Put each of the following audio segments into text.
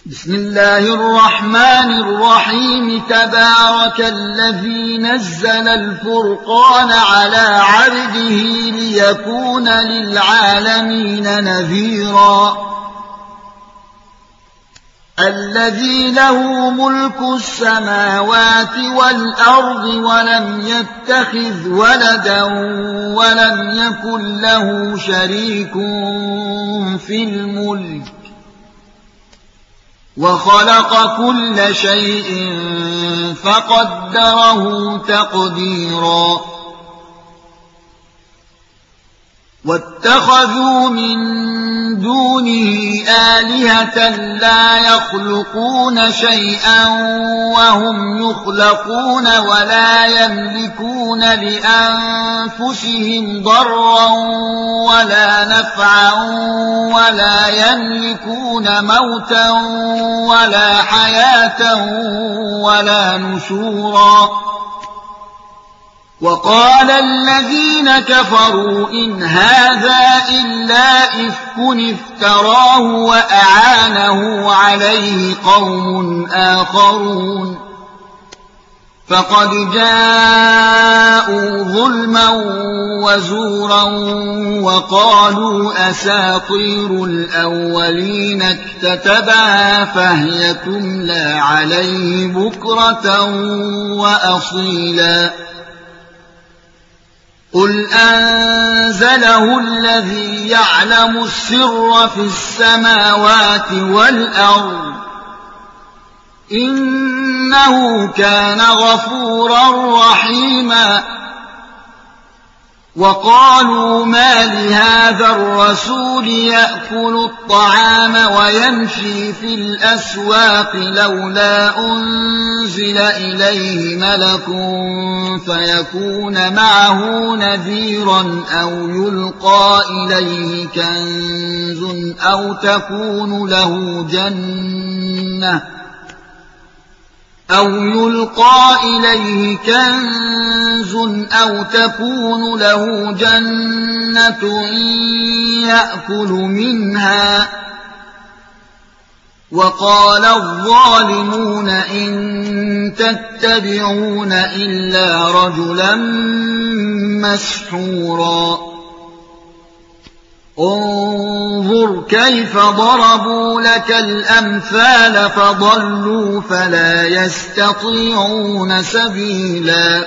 بسم الله الرحمن الرحيم تبارك الذي نزل الفرقان على عبده ليكون للعالمين نذيرا الذي له ملك السماوات والأرض ولم يتخذ ولدا ولم يكن له شريك في الملك وخلق كل شيء فقدره تقديرا واتخذوا من دونه آلهة لا يخلقون شيئا وهم يخلقون ولا يملكون لأنفسهم ضرا ولا نفعا ولا يملكون موتا ولا حياة ولا نشورا وقال الذين كفروا إن هذا إلا إفك افتراه وأعانه عليه قوم آخرون فقد جاءوا ظلما وزورا وقالوا أساطير الأولين اكتتبها فهي تملى عليه بكرة وأصيلا قل أنزله الذي يعلم السر في السماوات والأرض إنه كان غفورا رحيما وقالوا ما لهذا الرسول يأكل الطعام ويمشي في الأسواق لولا أنزل إليه ملك فيكون معه نذيرا أو يلقى إليه كنز أو تكون له جنة يأكل منها وقال الظالمون إن تتبعون إلا رجلا مسحورا انظر كيف ضربوا لك الأمثال فضلوا فلا يستطيعون سبيلا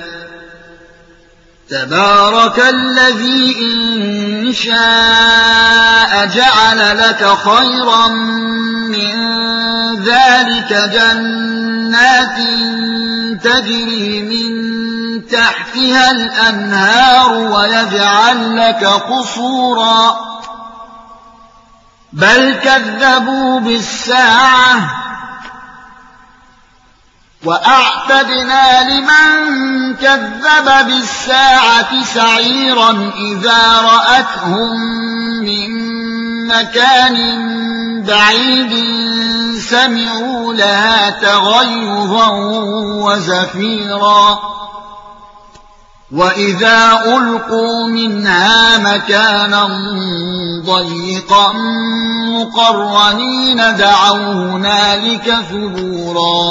تبارك الذي إن شاء جعل لك خيرا من ذلك جنات تجري من تحتها الأنهار ويجعل لك قصورا بل كذبوا بالساعة وأعتدنا لمن كذب بالساعة سعيرا إذا رأتهم من مكان بعيد سمعوا لها تغيظا وزفيرا وإذا ألقوا منها مكانا ضيقا مقرنين دعوا هنالك ثبورا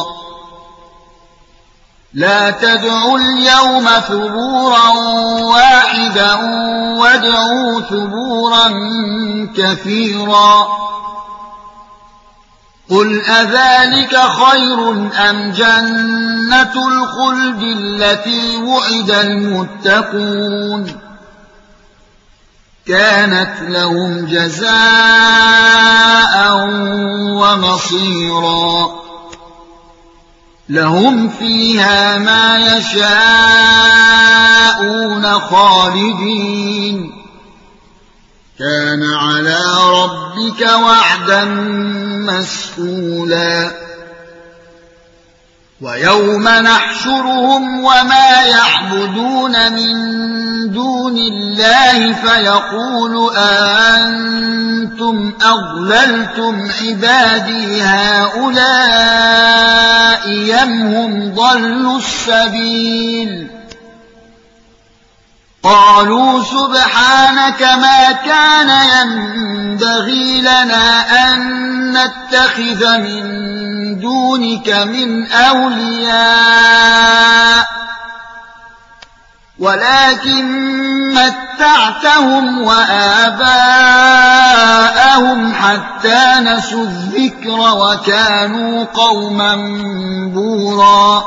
لا تدعوا اليوم ثبورا واحدا وادعوا ثبورا كثيرا قل أذلك خير أم جنة الخلد التي وعد المتقون كانت لهم جزاء ومصيرا لهم فيها ما يشاءون خالدين كان على ربك وعدا مسئولا ويوم نحشرهم وما يعبدون من دون الله فيقول أأنتم أضللتم عبادي هؤلاء أم هم ضلوا السبيل قالوا سبحانك ما كان ينبغي لنا أن نتخذ من دونك من أولياء ولكن متعتهم وآباءهم حتى نسوا الذكر وكانوا قوما بورا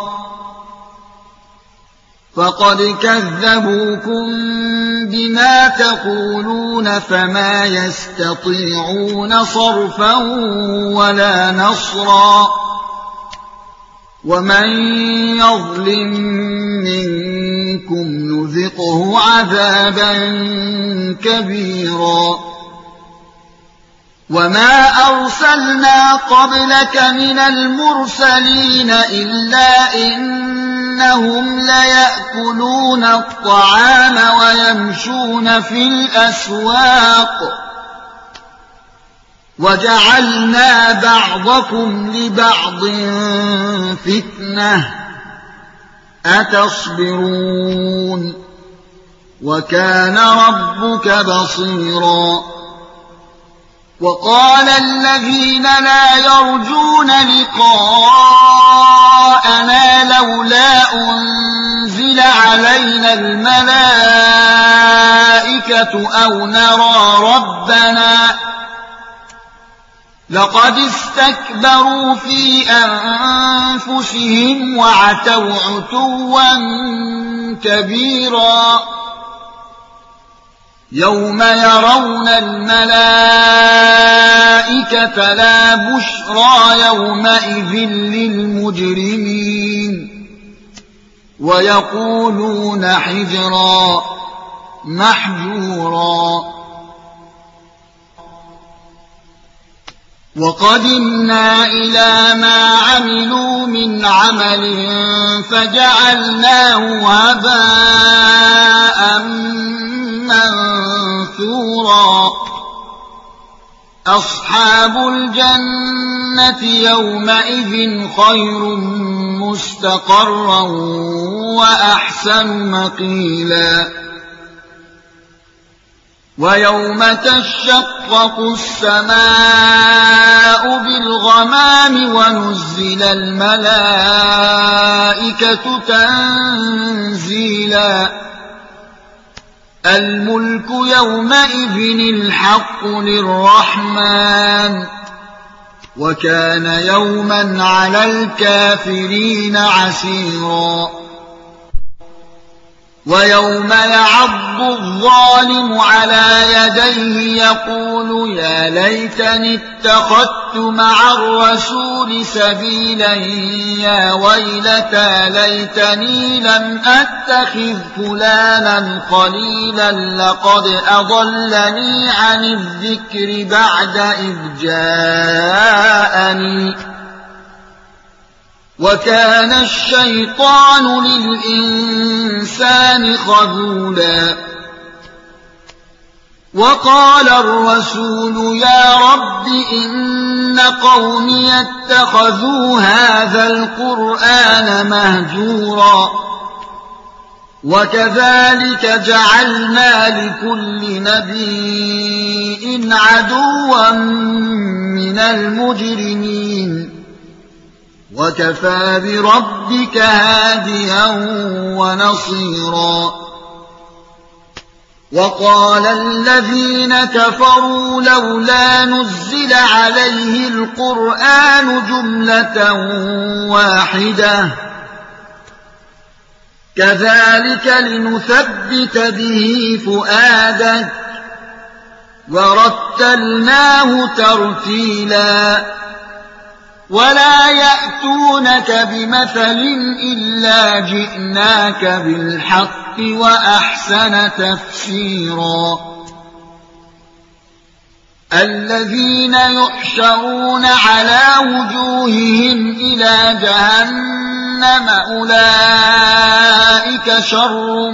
فقد كذبوكم بما تقولون فما يستطيعون صرفا ولا نصرا ومن يظلم منكم نذقه عذابا كبيرا وما أرسلنا قبلك من المرسلين إلا إنهم ليأكلون الطعام ويمشون في الأسواق وجعلنا بعضكم لبعض فتنة أتصبرون وكان ربك بصيرا وقال الذين لا يرجون لقاءنا لولا أنزل علينا الملائكة أو نرى ربنا لقد استكبروا في أنفسهم وعتوا عتوا كبيرا يوم يرون الملائكة لا بشرى يومئذ للمجرمين ويقولون حجرا محجورا وقدمنا إلى ما عملوا من عمل فجعلناه هباء منثورا أصحاب الجنة يومئذ خير مستقرا وأحسن مقيلا ويوم تشقق السماء بالغمام ونزل الملائكة تنزيلا الملك يومئذ الحق للرحمن وكان يوما على الكافرين عسيرا ويوم يعض الظالم على يديه يقول يا ليتني اتخذت مع الرسول سبيلا يا ويلتى ليتني لم أتخذ فلانا خليلا لقد أضلني عن الذكر بعد إذ جاءني وكان الشيطان للإنسان خذولا وقال الرسول يا رب إن قومي اتخذوا هذا القرآن مهجورا وكذلك جعلنا لكل نبي عدوا من المجرمين وكفى بربك هاديا ونصيرا وقال الذين كفروا لولا نزل عليه القرآن جملة واحدة كذلك لنثبت به فؤادك ورتلناه ترتيلا ولا يأتونك بمثل إلا جئناك بالحق وأحسن تفسيرا الذين يحشرون على وجوههم إلى جهنم أولئك شر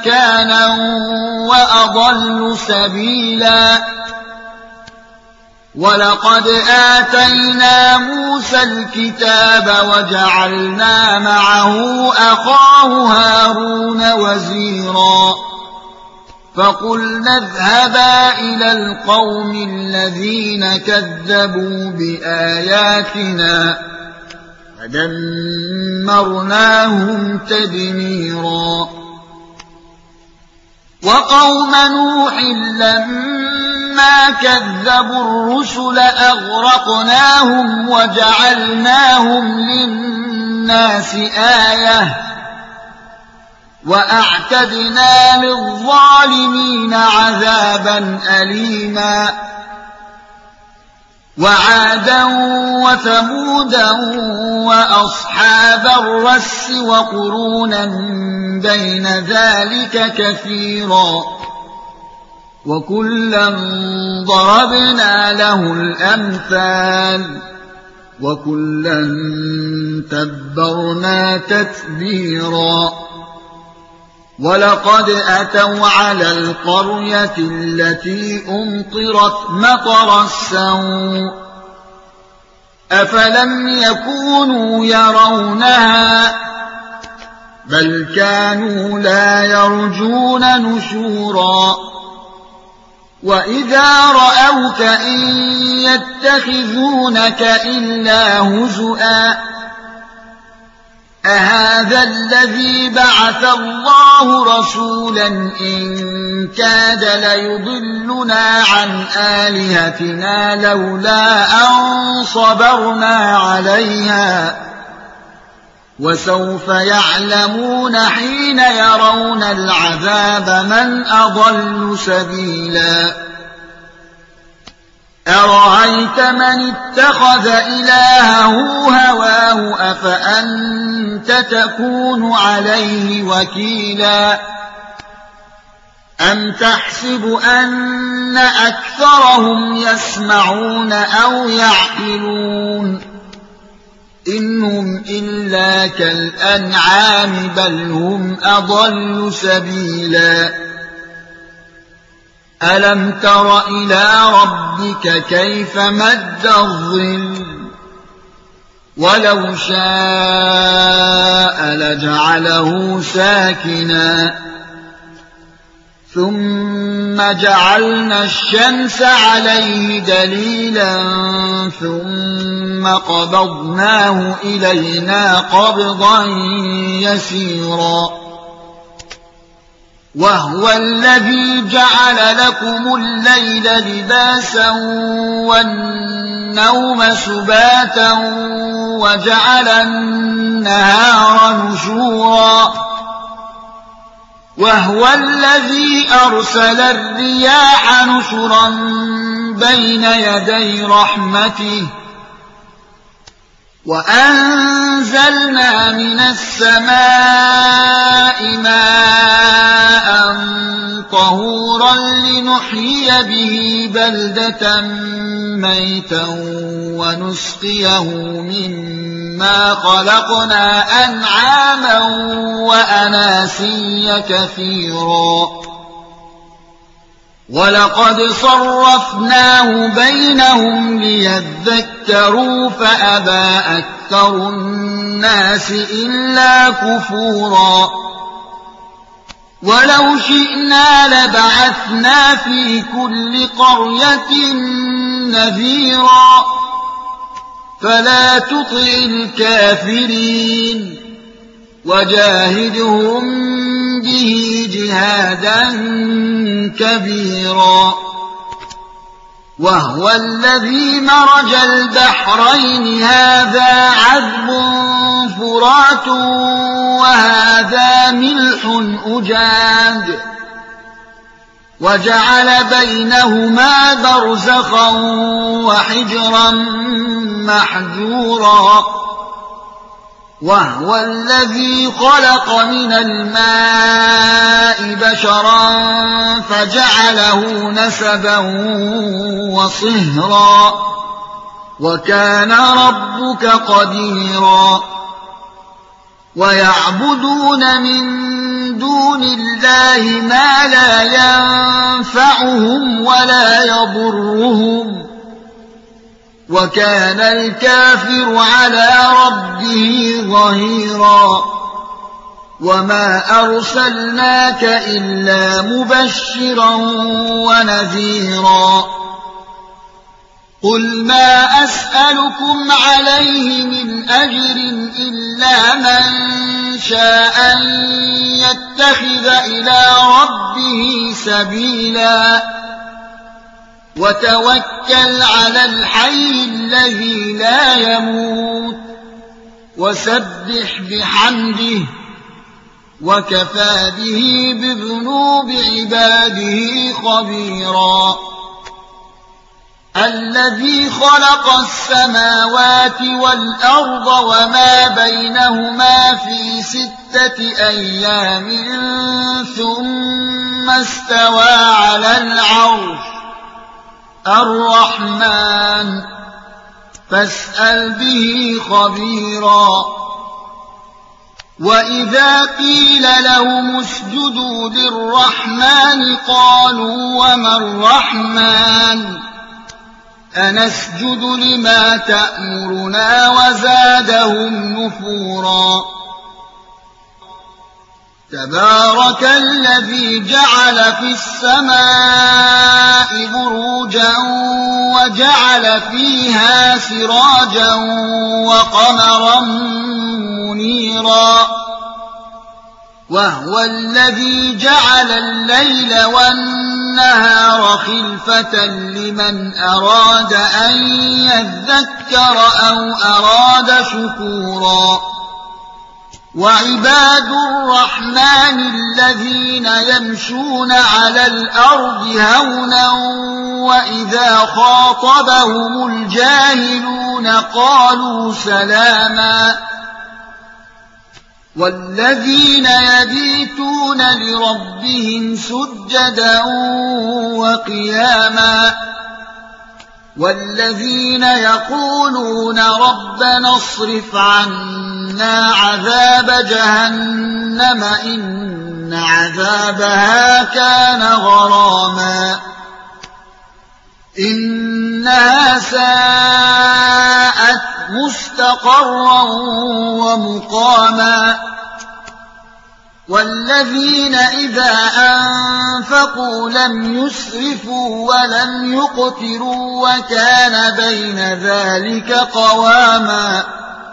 مكانا وأضل سبيلا ولقد آتينا موسى الكتاب وجعلنا معه أخاه هارون وزيرا فقلنا اذهبا إلى القوم الذين كذبوا بآياتنا فدمرناهم تدميرا وقوم نوح لما كذبوا الرسل أغرقناهم وجعلناهم للناس آية وأعتدنا للظالمين عذابا أليما وعادا وثمودا وأصحاب الرس وقرونا بين ذلك كثيرا وكلا ضربنا له الأمثال وكلا تبرنا تتبيرا ولقد أتوا على القرية التي أمطرت مطر السوء أفلم يكونوا يرونها بل كانوا لا يرجون نشورا وإذا رأوك إن يتخذونك إلا هزؤا أهذا الذي بعث الله رسولا إن كاد ليضلنا عن آلهتنا لولا أن صبرنا عليها وسوف يعلمون حين يرون العذاب من أضل سبيلا أرأيت من اتخذ إلهه هواه أفأنت تكون عليه وكيلا أم تحسب أن أكثرهم يسمعون أو يعقلون إنهم إلا كالأنعام بل هم أضل سبيلا ألم تر إلى ربك كيف مد الظل ولو شاء لجعله ساكنا ثم جعلنا الشمس عليه دليلا ثم قبضناه إلينا قبضا يسيرا وهو الذي جعل لكم الليل لباسا والنوم سباتا وجعل النهار نشورا وهو الذي أرسل الرياح نشرا بين يدي رحمته وأنزلنا من السماء ماء طهورا لنحيي به بلدة ميتا ونسقيه مما خلقنا أنعاما وأناسيا كثيرا ولقد صرفناه بينهم ليذكروا فأبى أكثر الناس إلا كفورا ولو شئنا لبعثنا في كل قرية نذيرا فلا تطع الكافرين وجاهدهم به جهادا كبيرا وهو الذي مرج البحرين هذا عذب فرات وهذا ملح أجاج وجعل بينهما برزخا وحجرا محجورا وهو الذي خلق من الماء بشرا فجعله نسبا وصهرا وكان ربك قديرا ويعبدون من دون الله ما لا ينفعهم ولا يضرهم وكان الكافر على ربه ظهيرا وما أرسلناك إلا مبشرا ونذيرا قل ما أسألكم عليه من أجر إلا من شاء أن يتخذ إلى ربه سبيلا وتوكل على الحي الذي لا يموت وسبح بحمده وكفى به بذنوب عباده خبيرا الذي خلق السماوات والأرض وما بينهما في 6 أيام ثم استوى على العرش الرحمن فاسأل به خبيرا وإذا قيل لهم اسجدوا للرحمن قالوا وما الرحمن أنسجد لما تأمرنا وزادهم نفورا تبارك الذي جعل في السماء بروجا وجعل فيها سراجا وقمرا منيرا وهو الذي جعل الليل والنهار خلفة لمن أراد أن يذكر أو أراد شكورا وعباد الرحمن الذين يمشون على الأرض هونا وإذا خاطبهم الجاهلون قالوا سلاما والذين يبيتون لربهم سجدا وقياما والذين يقولون ربنا اصرف عنا عذاب جهنم إن عذابها كان غراما إنها ساءت مستقرا ومقاما والذين إذا أنفقوا لم يسرفوا ولم يقتروا وكان بين ذلك قواما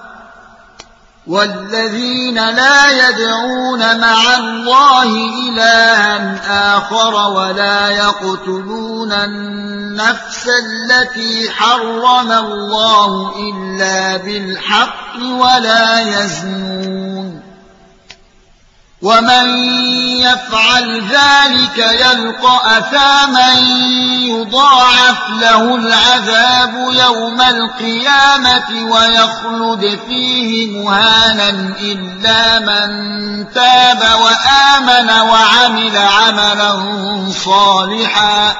والذين لا يدعون مع الله إلها آخر ولا يقتلون النفس التي حرم الله إلا بالحق ولا يزنون ومن يفعل ذلك يلقى أثاما يضاعف له العذاب يوم القيامة ويخلد فيه مهانا إلا من تاب وآمن وعمل عملا صالحا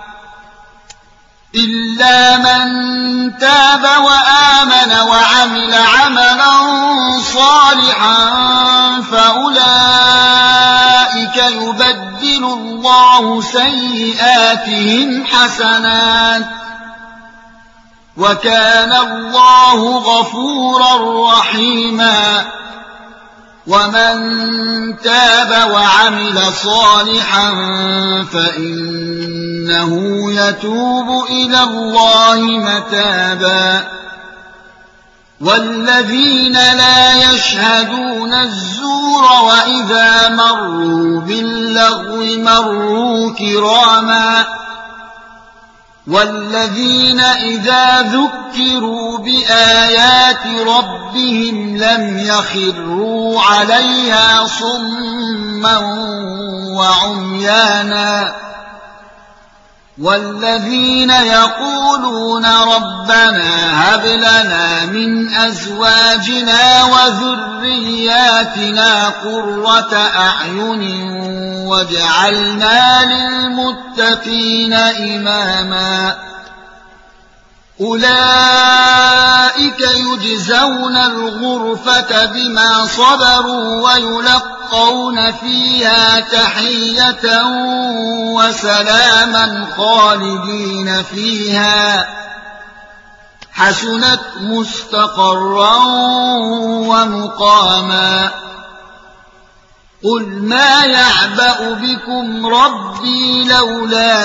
إلا من تاب وآمن وعمل عملا صالحا فأولئك يبدل الله سيئاتهم حسنات وكان الله غفورا رحيما ومن تاب وعمل صالحا فإنه يتوب إلى الله متابا والذين لا يشهدون الزور وإذا مروا باللغو مروا كراما والذين إذا ذكروا بآيات ربهم لم يخروا عليها صما وعميانا والذين يقولون ربنا هب لنا من أزواجنا وذرياتنا قرة أعين واجعلنا للمتقين إماما أولئك يجزون الغرفة بما صبروا ويلقون فيها تحية وسلاما خالدين فيها حسنت مستقرا ومقاما قل ما يعبأ بكم ربي لولا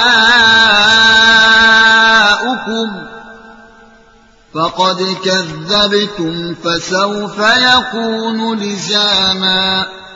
دعاؤكم فقد كذبتم فسوف يكون لزاما